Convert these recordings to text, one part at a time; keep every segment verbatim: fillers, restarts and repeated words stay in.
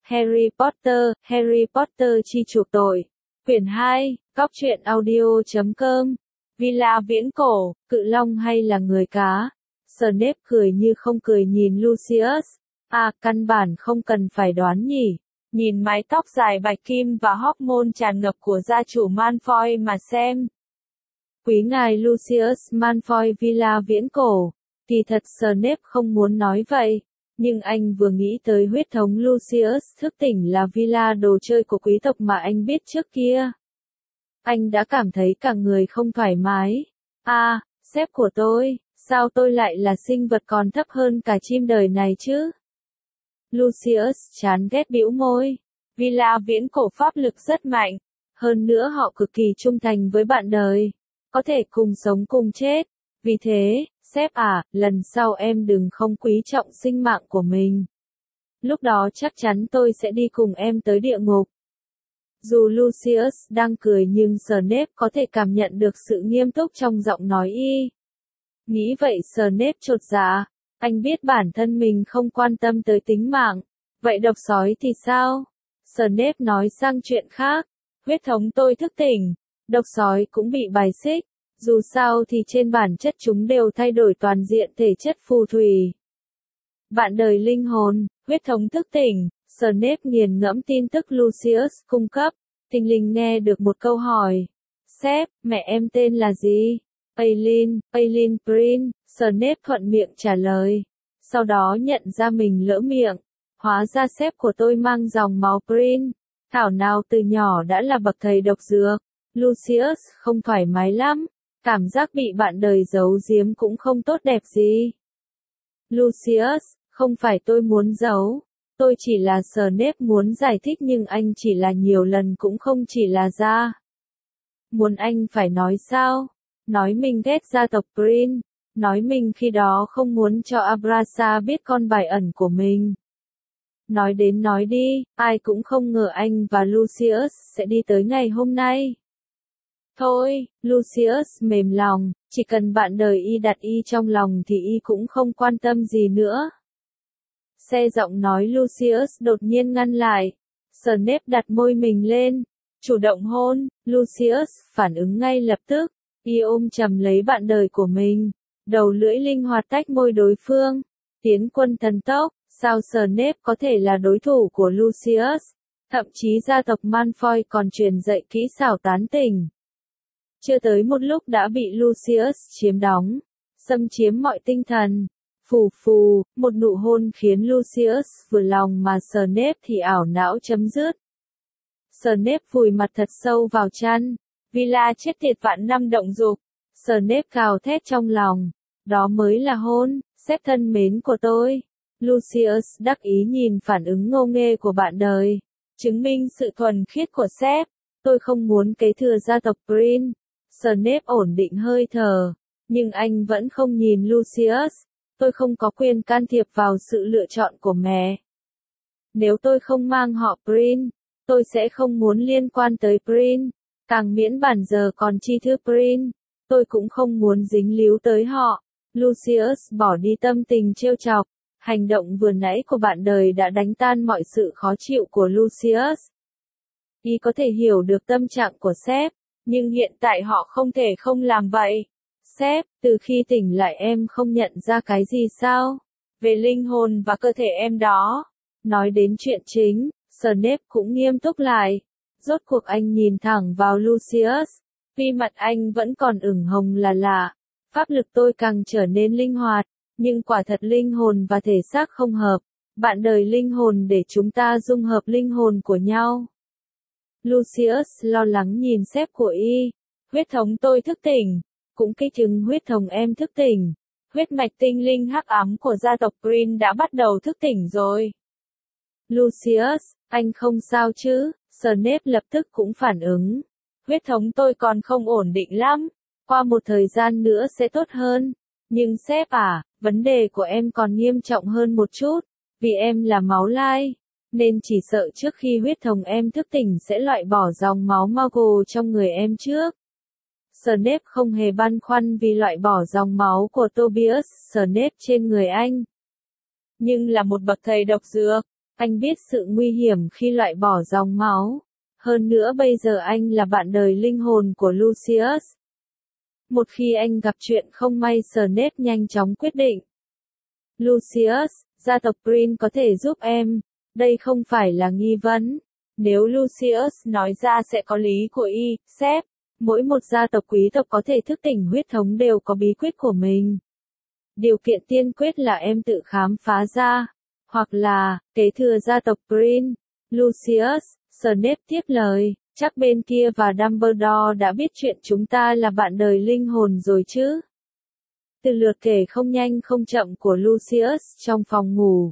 Harry Potter, Harry Potter chi chuộc tội. Quyển hai, Cóc truyện audio chấm com. Villa viễn cổ, cự long hay là người cá? Snape cười như không cười nhìn Lucius. À, căn bản không cần phải đoán nhỉ. Nhìn mái tóc dài bạch kim và hormone tràn ngập của gia chủ Malfoy mà xem. Quý ngài Lucius Malfoy Villa viễn cổ. Kỳ thật Snape không muốn nói vậy. Nhưng anh vừa nghĩ tới huyết thống Lucius thức tỉnh là villa đồ chơi của quý tộc mà anh biết trước kia. Anh đã cảm thấy cả người không thoải mái. À, sếp của tôi, sao tôi lại là sinh vật còn thấp hơn cả chim đời này chứ? Lucius chán ghét bĩu môi. Villa viễn cổ pháp lực rất mạnh. Hơn nữa họ cực kỳ trung thành với bạn đời. Có thể cùng sống cùng chết. Vì thế, sếp à, lần sau em đừng không quý trọng sinh mạng của mình. Lúc đó chắc chắn tôi sẽ đi cùng em tới địa ngục. Dù Lucius đang cười nhưng Snape có thể cảm nhận được sự nghiêm túc trong giọng nói y. Nghĩ vậy Snape chột dạ. Anh biết bản thân mình không quan tâm tới tính mạng. Vậy độc sói thì sao? Snape nói sang chuyện khác. Huyết thống tôi thức tỉnh. Độc sói cũng bị bài xích. Dù sao thì trên bản chất chúng đều thay đổi toàn diện thể chất phù thủy. Bạn đời linh hồn, huyết thống thức tỉnh, Snape nghiền ngẫm tin tức Lucius cung cấp. Thình lình nghe được một câu hỏi. Sếp, mẹ em tên là gì? Aileen, Aileen Prin, Snape thuận miệng trả lời. Sau đó nhận ra mình lỡ miệng. Hóa ra sếp của tôi mang dòng máu Prin. Thảo nào từ nhỏ đã là bậc thầy độc dược. Lucius không thoải mái lắm. Cảm giác bị bạn đời giấu giếm cũng không tốt đẹp gì. Lucius, không phải tôi muốn giấu. Tôi chỉ là Snape muốn giải thích nhưng anh chỉ là nhiều lần cũng không chỉ là ra. Muốn anh phải nói sao? Nói mình ghét gia tộc Prin. Nói mình khi đó không muốn cho Abrasa biết con bài ẩn của mình. Nói đến nói đi, ai cũng không ngờ anh và Lucius sẽ đi tới ngày hôm nay. Thôi, Lucius mềm lòng, chỉ cần bạn đời y đặt y trong lòng thì y cũng không quan tâm gì nữa. Xe giọng nói Lucius đột nhiên ngăn lại. Snape đặt môi mình lên, chủ động hôn. Lucius phản ứng ngay lập tức, y ôm chầm lấy bạn đời của mình, đầu lưỡi linh hoạt tách môi đối phương. Tiến quân thần tốc, sao Snape có thể là đối thủ của Lucius? Thậm chí gia tộc Malfoy còn truyền dạy kỹ xảo tán tỉnh. Chưa tới một lúc đã bị Lucius chiếm đóng, xâm chiếm mọi tinh thần. Phù phù, một nụ hôn khiến Lucius vừa lòng mà Snape thì ảo não chấm dứt. Snape vùi mặt thật sâu vào chăn. Villa chết tiệt vạn năm động dục. Snape gào thét trong lòng. Đó mới là hôn, sếp thân mến của tôi. Lucius đắc ý nhìn phản ứng ngô nghê của bạn đời. Chứng minh sự thuần khiết của sếp. Tôi không muốn kế thừa gia tộc Prin. Snape ổn định hơi thở. Nhưng anh vẫn không nhìn Lucius. Tôi không có quyền can thiệp vào sự lựa chọn của mẹ. Nếu tôi không mang họ Prin, tôi sẽ không muốn liên quan tới Prin. Càng miễn bản giờ còn chi thư Prin, tôi cũng không muốn dính líu tới họ. Lucius bỏ đi tâm tình trêu chọc. Hành động vừa nãy của bạn đời đã đánh tan mọi sự khó chịu của Lucius. Y có thể hiểu được tâm trạng của sếp, nhưng hiện tại họ không thể không làm vậy. Sếp, từ khi tỉnh lại em không nhận ra cái gì sao? Về linh hồn và cơ thể em đó. Nói đến chuyện chính, Snape cũng nghiêm túc lại. Rốt cuộc anh nhìn thẳng vào Lucius. Vì mặt anh vẫn còn ửng hồng là lạ. Pháp lực tôi càng trở nên linh hoạt. Nhưng quả thật linh hồn và thể xác không hợp. Bạn đời linh hồn để chúng ta dung hợp linh hồn của nhau. Lucius lo lắng nhìn sếp của y. Huyết thống tôi thức tỉnh. Cũng kích chứng huyết thống em thức tỉnh. Huyết mạch tinh linh hắc ám của gia tộc Prin đã bắt đầu thức tỉnh rồi. Lucius, anh không sao chứ? Snape lập tức cũng phản ứng. Huyết thống tôi còn không ổn định lắm. Qua một thời gian nữa sẽ tốt hơn. Nhưng sếp à, vấn đề của em còn nghiêm trọng hơn một chút. Vì em là máu lai. Nên chỉ sợ trước khi huyết thống em thức tỉnh sẽ loại bỏ dòng máu Muggle trong người em trước. Snape không hề băn khoăn vì loại bỏ dòng máu của Tobias Snape trên người anh. Nhưng là một bậc thầy độc dược, Anh biết sự nguy hiểm khi loại bỏ dòng máu. Hơn nữa bây giờ anh là bạn đời linh hồn của Lucius. Một khi anh gặp chuyện không may, Snape nhanh chóng quyết định. Lucius, gia tộc Green có thể giúp em. Đây không phải là nghi vấn. Nếu Lucius nói ra sẽ có lý của y, sếp. Mỗi một gia tộc quý tộc có thể thức tỉnh huyết thống đều có bí quyết của mình. Điều kiện tiên quyết là em tự khám phá ra. Hoặc là, kế thừa gia tộc Green. Lucius, Snape tiếp lời, chắc bên kia và Dumbledore đã biết chuyện chúng ta là bạn đời linh hồn rồi chứ. Từ lượt kể không nhanh không chậm của Lucius trong phòng ngủ,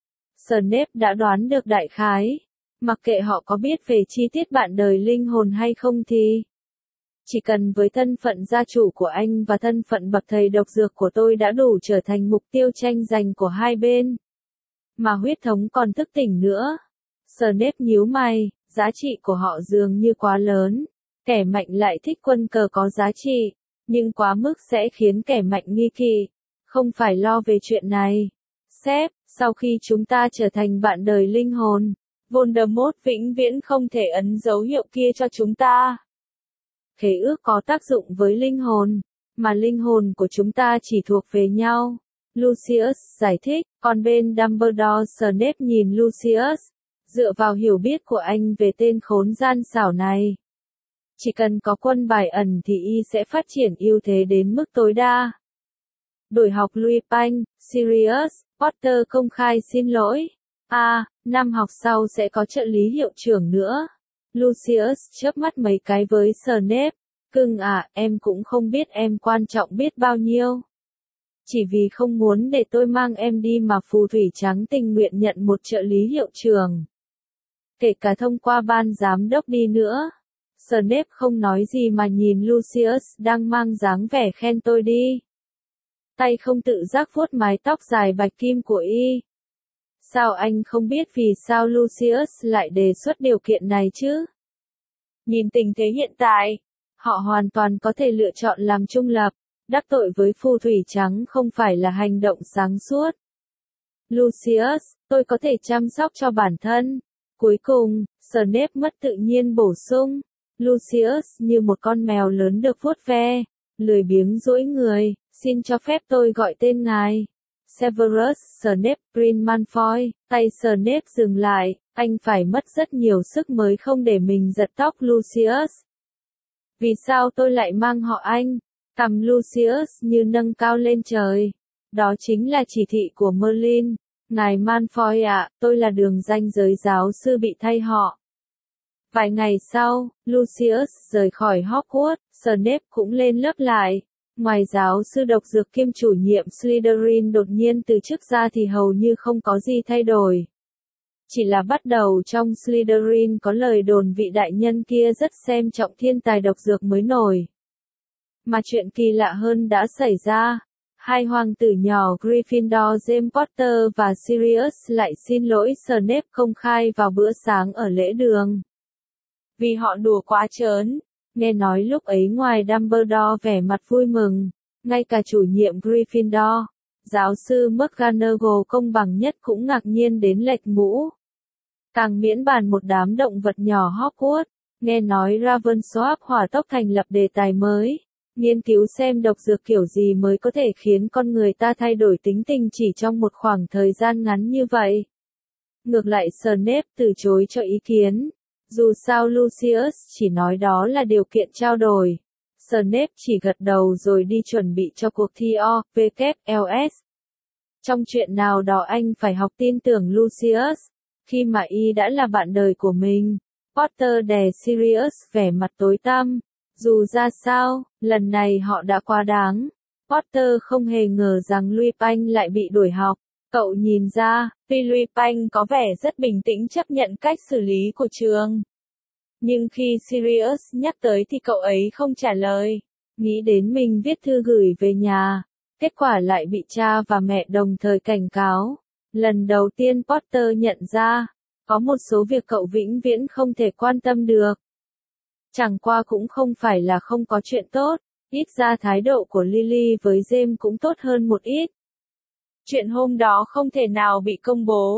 Snape đã đoán được đại khái. Mặc kệ họ có biết về chi tiết bạn đời linh hồn hay không thì chỉ cần với thân phận gia chủ của anh và thân phận bậc thầy độc dược của tôi đã đủ trở thành mục tiêu tranh giành của hai bên. Mà huyết thống còn thức tỉnh nữa. Snape nhíu mày, giá trị của họ dường như quá lớn. Kẻ mạnh lại thích quân cờ có giá trị, nhưng quá mức sẽ khiến kẻ mạnh nghi kỵ. Không phải lo về chuyện này. Sếp, sau khi chúng ta trở thành bạn đời linh hồn, Voldemort vĩnh viễn không thể ấn dấu hiệu kia cho chúng ta. Khế ước có tác dụng với linh hồn, mà linh hồn của chúng ta chỉ thuộc về nhau. Lucius giải thích, còn bên Dumbledore. Snape nhìn Lucius, dựa vào hiểu biết của anh về tên khốn gian xảo này. Chỉ cần có quân bài ẩn thì y sẽ phát triển ưu thế đến mức tối đa. Đổi học Lupin, Sirius, Potter công khai xin lỗi. À, năm học sau sẽ có trợ lý hiệu trưởng nữa. Lucius chớp mắt mấy cái với Snape. Cưng à, em cũng không biết em quan trọng biết bao nhiêu. Chỉ vì không muốn để tôi mang em đi mà phù thủy trắng tình nguyện nhận một trợ lý hiệu trưởng. Kể cả thông qua ban giám đốc đi nữa. Snape không nói gì mà nhìn Lucius đang mang dáng vẻ khen tôi đi. Tay không tự giác vuốt mái tóc dài bạch kim của y. Sao anh không biết vì sao Lucius lại đề xuất điều kiện này chứ? Nhìn tình thế hiện tại, họ hoàn toàn có thể lựa chọn làm trung lập. Đắc tội với phù thủy trắng không phải là hành động sáng suốt. Lucius, tôi có thể chăm sóc cho bản thân. Cuối cùng, Snape mất tự nhiên bổ sung. Lucius như một con mèo lớn được vuốt ve, lười biếng duỗi người, xin cho phép tôi gọi tên ngài. Severus Snape Green Malfoy. Tay Snape dừng lại, anh phải mất rất nhiều sức mới không để mình giật tóc Lucius. Vì sao tôi lại mang họ anh? Cằm Lucius như nâng cao lên trời. Đó chính là chỉ thị của Merlin. Ngài Malfoy ạ, tôi là đường danh giới giáo sư bị thay họ. Vài ngày sau, Lucius rời khỏi Hogwarts, Snape cũng lên lớp lại. Ngoài giáo sư độc dược kiêm chủ nhiệm Slytherin đột nhiên từ chức ra thì hầu như không có gì thay đổi. Chỉ là bắt đầu trong Slytherin có lời đồn vị đại nhân kia rất xem trọng thiên tài độc dược mới nổi. Mà chuyện kỳ lạ hơn đã xảy ra. Hai hoàng tử nhỏ Gryffindor James Potter và Sirius lại xin lỗi Snape công khai vào bữa sáng ở lễ đường. Vì họ đùa quá trớn. Nghe nói lúc ấy ngoài Dumbledore vẻ mặt vui mừng, ngay cả chủ nhiệm Gryffindor, giáo sư McGonagall công bằng nhất cũng ngạc nhiên đến lệch mũ. Càng miễn bàn một đám động vật nhỏ Hogwarts, nghe nói Ravensworth hỏa tốc thành lập đề tài mới, nghiên cứu xem độc dược kiểu gì mới có thể khiến con người ta thay đổi tính tình chỉ trong một khoảng thời gian ngắn như vậy. Ngược lại Snape từ chối cho ý kiến. Dù sao Lucius chỉ nói đó là điều kiện trao đổi. Snape chỉ gật đầu rồi đi chuẩn bị cho cuộc thi O, W, L S. Trong chuyện nào đó anh phải học tin tưởng Lucius, khi mà y đã là bạn đời của mình. Potter đè Sirius vẻ mặt tối tăm. Dù ra sao, lần này họ đã quá đáng. Potter không hề ngờ rằng Lupin lại bị đuổi học. Cậu nhìn ra, tuy Lupin có vẻ rất bình tĩnh chấp nhận cách xử lý của trường. Nhưng khi Sirius nhắc tới thì cậu ấy không trả lời. Nghĩ đến mình viết thư gửi về nhà. Kết quả lại bị cha và mẹ đồng thời cảnh cáo. Lần đầu tiên Potter nhận ra, có một số việc cậu vĩnh viễn không thể quan tâm được. Chẳng qua cũng không phải là không có chuyện tốt, ít ra thái độ của Lily với James cũng tốt hơn một ít. Chuyện hôm đó không thể nào bị công bố.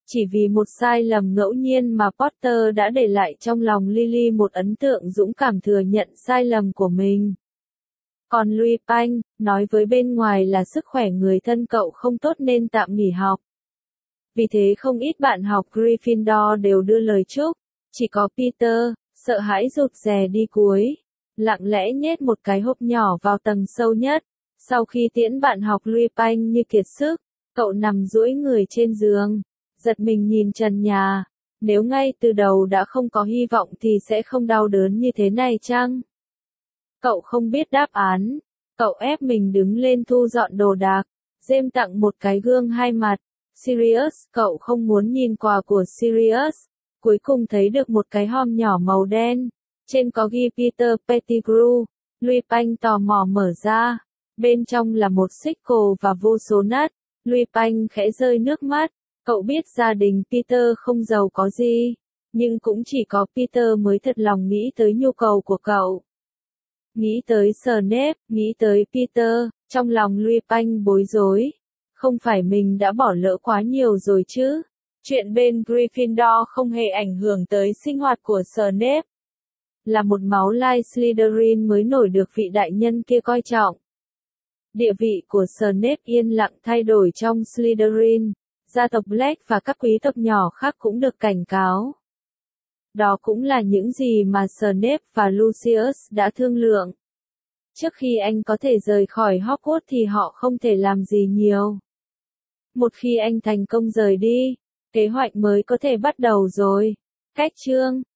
Chỉ vì một sai lầm ngẫu nhiên mà Potter đã để lại trong lòng Lily một ấn tượng dũng cảm thừa nhận sai lầm của mình. Còn Lupin, nói với bên ngoài là sức khỏe người thân cậu không tốt nên tạm nghỉ học. Vì thế không ít bạn học Gryffindor đều đưa lời chúc, chỉ có Peter, sợ hãi rụt rè đi cuối, lặng lẽ nhét một cái hộp nhỏ vào tầng sâu nhất. Sau khi tiễn bạn học Lupin như kiệt sức, cậu nằm duỗi người trên giường, giật mình nhìn trần nhà. Nếu ngay từ đầu đã không có hy vọng thì sẽ không đau đớn như thế này chăng? Cậu không biết đáp án. Cậu ép mình đứng lên thu dọn đồ đạc. James tặng một cái gương hai mặt. Sirius, cậu không muốn nhìn quà của Sirius. Cuối cùng thấy được một cái hòm nhỏ màu đen. Trên có ghi Peter Pettigrew. Lupin tò mò mở ra. Bên trong là một sickle và vô số nut. Lupin khẽ rơi nước mắt. Cậu biết gia đình Peter không giàu có gì. Nhưng cũng chỉ có Peter mới thật lòng nghĩ tới nhu cầu của cậu. Nghĩ tới Snape, nghĩ tới Peter, trong lòng Lupin bối rối. Không phải mình đã bỏ lỡ quá nhiều rồi chứ? Chuyện bên Gryffindor không hề ảnh hưởng tới sinh hoạt của Snape. Là một máu lai Slytherin mới nổi được vị đại nhân kia coi trọng. Địa vị của Snape yên lặng thay đổi trong Slytherin. Gia tộc Black và các quý tộc nhỏ khác cũng được cảnh cáo. Đó cũng là những gì mà Snape và Lucius đã thương lượng. Trước khi anh có thể rời khỏi Hogwarts thì họ không thể làm gì nhiều. Một khi anh thành công rời đi, kế hoạch mới có thể bắt đầu rồi. Cách chương